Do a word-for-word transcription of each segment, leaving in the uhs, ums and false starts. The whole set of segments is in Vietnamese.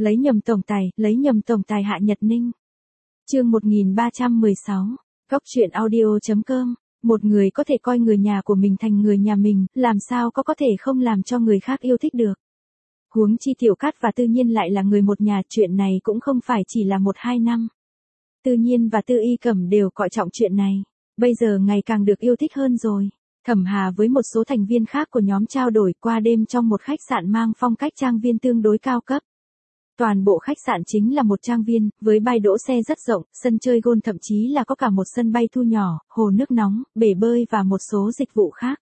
Lấy nhầm tổng tài, lấy nhầm tổng tài Hạ Nhật Ninh. Chương một nghìn ba trăm mười sáu, Góc truyện audio chấm com. Một người có thể coi người nhà của mình thành người nhà mình, làm sao có có thể không làm cho người khác yêu thích được. Huống chi Tiểu Cát và Tư Nhiên lại là người một nhà, chuyện này cũng không phải chỉ là một hai năm. Tư Nhiên và Tư Y Cẩm đều coi trọng chuyện này, bây giờ ngày càng được yêu thích hơn rồi. Thẩm Hà với một số thành viên khác của nhóm trao đổi qua đêm trong một khách sạn mang phong cách trang viên tương đối cao cấp. Toàn bộ khách sạn chính là một trang viên, với bãi đỗ xe rất rộng, sân chơi golf thậm chí là có cả một sân bay thu nhỏ, hồ nước nóng, bể bơi và một số dịch vụ khác.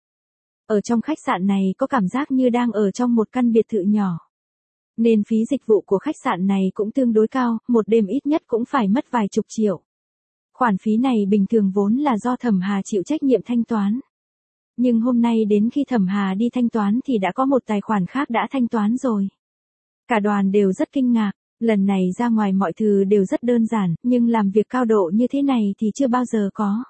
Ở trong khách sạn này có cảm giác như đang ở trong một căn biệt thự nhỏ. Nên phí dịch vụ của khách sạn này cũng tương đối cao, một đêm ít nhất cũng phải mất vài chục triệu. Khoản phí này bình thường vốn là do Thẩm Hà chịu trách nhiệm thanh toán. Nhưng hôm nay đến khi Thẩm Hà đi thanh toán thì đã có một tài khoản khác đã thanh toán rồi. Cả đoàn đều rất kinh ngạc, lần này ra ngoài mọi thứ đều rất đơn giản, nhưng làm việc cao độ như thế này thì chưa bao giờ có.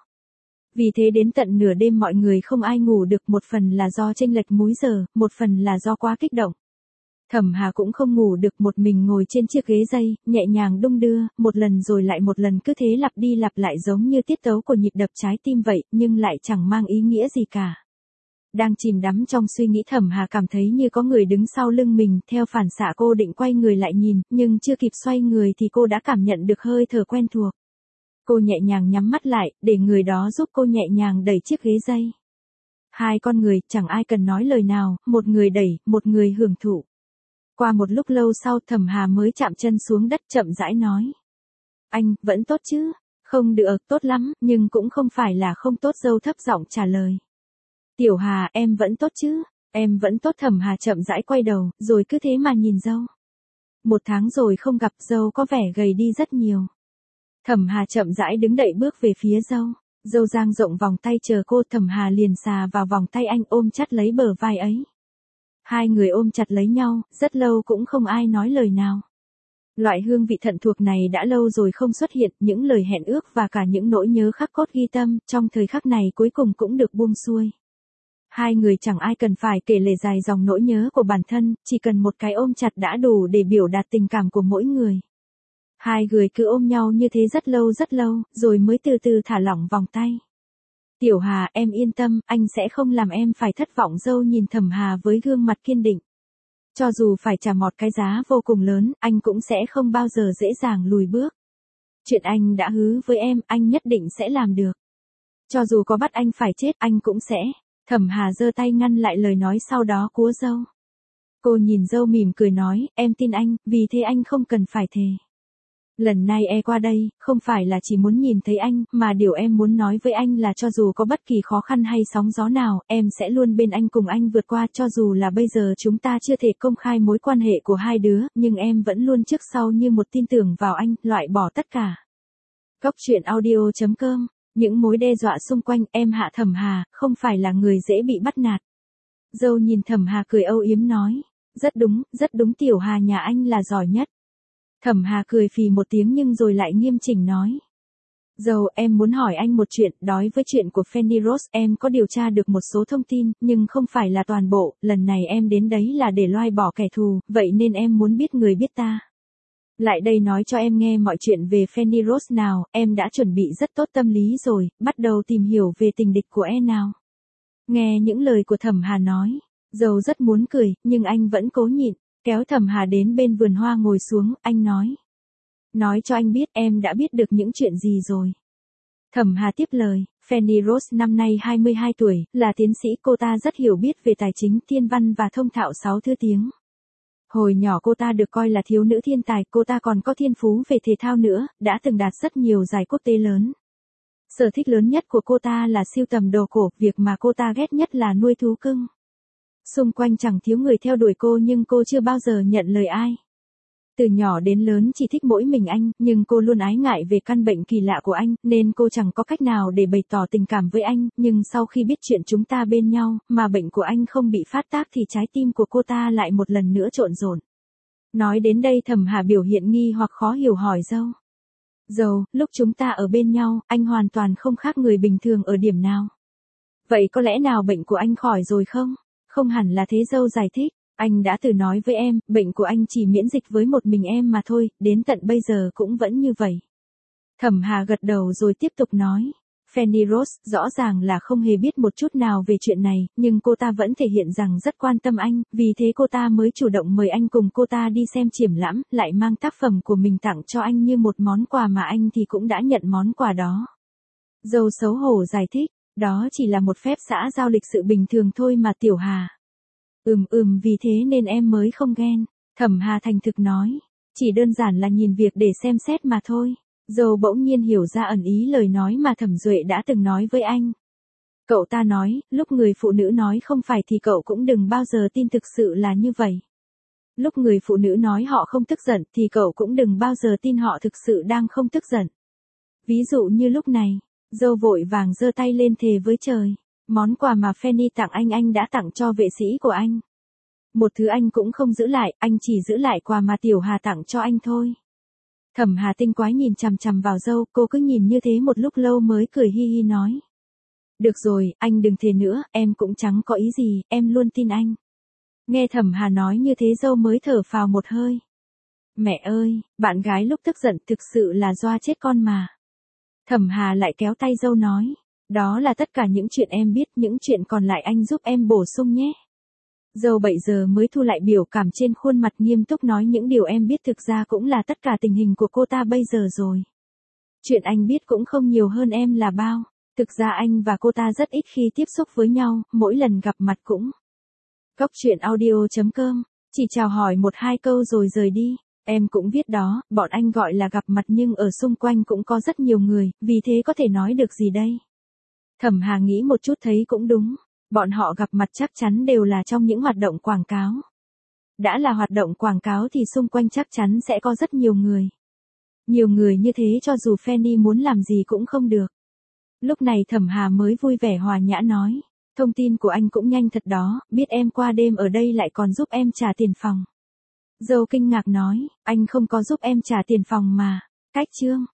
Vì thế đến tận nửa đêm mọi người không ai ngủ được, một phần là do chênh lệch múi giờ, một phần là do quá kích động. Thẩm Hà cũng không ngủ được, một mình ngồi trên chiếc ghế dây, nhẹ nhàng đung đưa, một lần rồi lại một lần, cứ thế lặp đi lặp lại giống như tiết tấu của nhịp đập trái tim vậy, nhưng lại chẳng mang ý nghĩa gì cả. Đang chìm đắm trong suy nghĩ, Thẩm Hà cảm thấy như có người đứng sau lưng mình, theo phản xạ cô định quay người lại nhìn, nhưng chưa kịp xoay người thì cô đã cảm nhận được hơi thở quen thuộc. Cô nhẹ nhàng nhắm mắt lại, để người đó giúp cô nhẹ nhàng đẩy chiếc ghế dây. Hai con người, chẳng ai cần nói lời nào, một người đẩy, một người hưởng thụ. Qua một lúc lâu sau, Thẩm Hà mới chạm chân xuống đất, chậm rãi nói. Anh, vẫn tốt chứ? Không được, tốt lắm, nhưng cũng không phải là không tốt, dâu thấp giọng trả lời. Tiểu Hà, em vẫn tốt chứ? Em vẫn tốt. Thẩm Hà chậm rãi quay đầu, rồi cứ thế mà nhìn dâu. Một tháng rồi không gặp, dâu có vẻ gầy đi rất nhiều. Thẩm Hà chậm rãi đứng đậy bước về phía dâu. Dâu dang rộng vòng tay chờ cô, Thẩm Hà liền xà vào vòng tay anh, ôm chặt lấy bờ vai ấy. Hai người ôm chặt lấy nhau, rất lâu cũng không ai nói lời nào. Loại hương vị thân thuộc này đã lâu rồi không xuất hiện, những lời hẹn ước và cả những nỗi nhớ khắc cốt ghi tâm, trong thời khắc này cuối cùng cũng được buông xuôi. Hai người chẳng ai cần phải kể lể dài dòng nỗi nhớ của bản thân, chỉ cần một cái ôm chặt đã đủ để biểu đạt tình cảm của mỗi người. Hai người cứ ôm nhau như thế rất lâu rất lâu, rồi mới từ từ thả lỏng vòng tay. Tiểu Hà, em yên tâm, anh sẽ không làm em phải thất vọng. Dâu nhìn Thẩm Hà với gương mặt kiên định. Cho dù phải trả một cái giá vô cùng lớn, anh cũng sẽ không bao giờ dễ dàng lùi bước. Chuyện anh đã hứa với em, anh nhất định sẽ làm được. Cho dù có bắt anh phải chết, anh cũng sẽ. Thẩm Hà giơ tay ngăn lại lời nói sau đó của dâu. Cô nhìn dâu mỉm cười nói, em tin anh, vì thế anh không cần phải thề. Lần này e qua đây, không phải là chỉ muốn nhìn thấy anh, mà điều em muốn nói với anh là cho dù có bất kỳ khó khăn hay sóng gió nào, em sẽ luôn bên anh, cùng anh vượt qua. Cho dù là bây giờ chúng ta chưa thể công khai mối quan hệ của hai đứa, nhưng em vẫn luôn trước sau như một tin tưởng vào anh, loại bỏ tất cả. Góc truyện audio chấm com. Những mối đe dọa xung quanh, em Hạ Thẩm Hà, không phải là người dễ bị bắt nạt. Dâu nhìn Thẩm Hà cười âu yếm nói. Rất đúng, rất đúng, Tiểu Hà nhà anh là giỏi nhất. Thẩm Hà cười phì một tiếng nhưng rồi lại nghiêm chỉnh nói. Dâu, em muốn hỏi anh một chuyện, đối với chuyện của Fanny Rose, em có điều tra được một số thông tin, nhưng không phải là toàn bộ, lần này em đến đấy là để loại bỏ kẻ thù, vậy nên em muốn biết người biết ta. Lại đây nói cho em nghe mọi chuyện về Fanny Rose nào, em đã chuẩn bị rất tốt tâm lý rồi, bắt đầu tìm hiểu về tình địch của em nào. Nghe những lời của Thẩm Hà nói, dâu rất muốn cười, nhưng anh vẫn cố nhịn, kéo Thẩm Hà đến bên vườn hoa ngồi xuống, anh nói. Nói cho anh biết, em đã biết được những chuyện gì rồi. Thẩm Hà tiếp lời, Fanny Rose năm nay hai mươi hai tuổi, là tiến sĩ, cô ta rất hiểu biết về tài chính, thiên văn và thông thạo sáu thứ tiếng. Hồi nhỏ cô ta được coi là thiếu nữ thiên tài, cô ta còn có thiên phú về thể thao nữa, đã từng đạt rất nhiều giải quốc tế lớn. Sở thích lớn nhất của cô ta là sưu tầm đồ cổ, việc mà cô ta ghét nhất là nuôi thú cưng. Xung quanh chẳng thiếu người theo đuổi cô nhưng cô chưa bao giờ nhận lời ai. Từ nhỏ đến lớn chỉ thích mỗi mình anh, nhưng cô luôn ái ngại về căn bệnh kỳ lạ của anh, nên cô chẳng có cách nào để bày tỏ tình cảm với anh, nhưng sau khi biết chuyện chúng ta bên nhau, mà bệnh của anh không bị phát tác thì trái tim của cô ta lại một lần nữa trộn rộn. Nói đến đây Thẩm Hà biểu hiện nghi hoặc khó hiểu hỏi dâu. Dâu, lúc chúng ta ở bên nhau, anh hoàn toàn không khác người bình thường ở điểm nào? Vậy có lẽ nào bệnh của anh khỏi rồi không? Không hẳn là thế, dâu giải thích. Anh đã từ nói với em, bệnh của anh chỉ miễn dịch với một mình em mà thôi, đến tận bây giờ cũng vẫn như vậy. Thẩm Hà gật đầu rồi tiếp tục nói. Fanny Rose rõ ràng là không hề biết một chút nào về chuyện này, nhưng cô ta vẫn thể hiện rằng rất quan tâm anh, vì thế cô ta mới chủ động mời anh cùng cô ta đi xem triển lãm, lại mang tác phẩm của mình tặng cho anh như một món quà mà anh thì cũng đã nhận món quà đó. Dâu xấu hổ giải thích, đó chỉ là một phép xã giao lịch sự bình thường thôi mà Tiểu Hà. Ừm ừm vì thế nên em mới không ghen. Thẩm Hà thành thực nói, chỉ đơn giản là nhìn việc để xem xét mà thôi. Dâu bỗng nhiên hiểu ra ẩn ý lời nói mà Thẩm Duệ đã từng nói với anh. Cậu ta nói, lúc người phụ nữ nói không phải thì cậu cũng đừng bao giờ tin thực sự là như vậy. Lúc người phụ nữ nói họ không tức giận thì cậu cũng đừng bao giờ tin họ thực sự đang không tức giận. Ví dụ như lúc này, dâu vội vàng giơ tay lên thề với trời. Món quà mà Fanny tặng anh anh đã tặng cho vệ sĩ của anh. Một thứ anh cũng không giữ lại, anh chỉ giữ lại quà mà Tiểu Hà tặng cho anh thôi. Thẩm Hà tinh quái nhìn chằm chằm vào dâu, cô cứ nhìn như thế một lúc lâu mới cười hi hi nói. Được rồi, anh đừng thề nữa, em cũng chẳng có ý gì, em luôn tin anh. Nghe Thẩm Hà nói như thế dâu mới thở phào một hơi. Mẹ ơi, bạn gái lúc tức giận thực sự là doa chết con mà. Thẩm Hà lại kéo tay dâu nói. Đó là tất cả những chuyện em biết, những chuyện còn lại anh giúp em bổ sung nhé. Dâu bây giờ mới thu lại biểu cảm trên khuôn mặt nghiêm túc nói những điều em biết thực ra cũng là tất cả tình hình của cô ta bây giờ rồi. Chuyện anh biết cũng không nhiều hơn em là bao. Thực ra anh và cô ta rất ít khi tiếp xúc với nhau, mỗi lần gặp mặt cũng. Góc truyện audio chấm com, chỉ chào hỏi một hai câu rồi rời đi. Em cũng biết đó, bọn anh gọi là gặp mặt nhưng ở xung quanh cũng có rất nhiều người, vì thế có thể nói được gì đây? Thẩm Hà nghĩ một chút thấy cũng đúng. Bọn họ gặp mặt chắc chắn đều là trong những hoạt động quảng cáo. Đã là hoạt động quảng cáo thì xung quanh chắc chắn sẽ có rất nhiều người. Nhiều người như thế cho dù Fanny muốn làm gì cũng không được. Lúc này Thẩm Hà mới vui vẻ hòa nhã nói. Thông tin của anh cũng nhanh thật đó, biết em qua đêm ở đây lại còn giúp em trả tiền phòng. Dâu kinh ngạc nói, anh không có giúp em trả tiền phòng mà. Cách chương.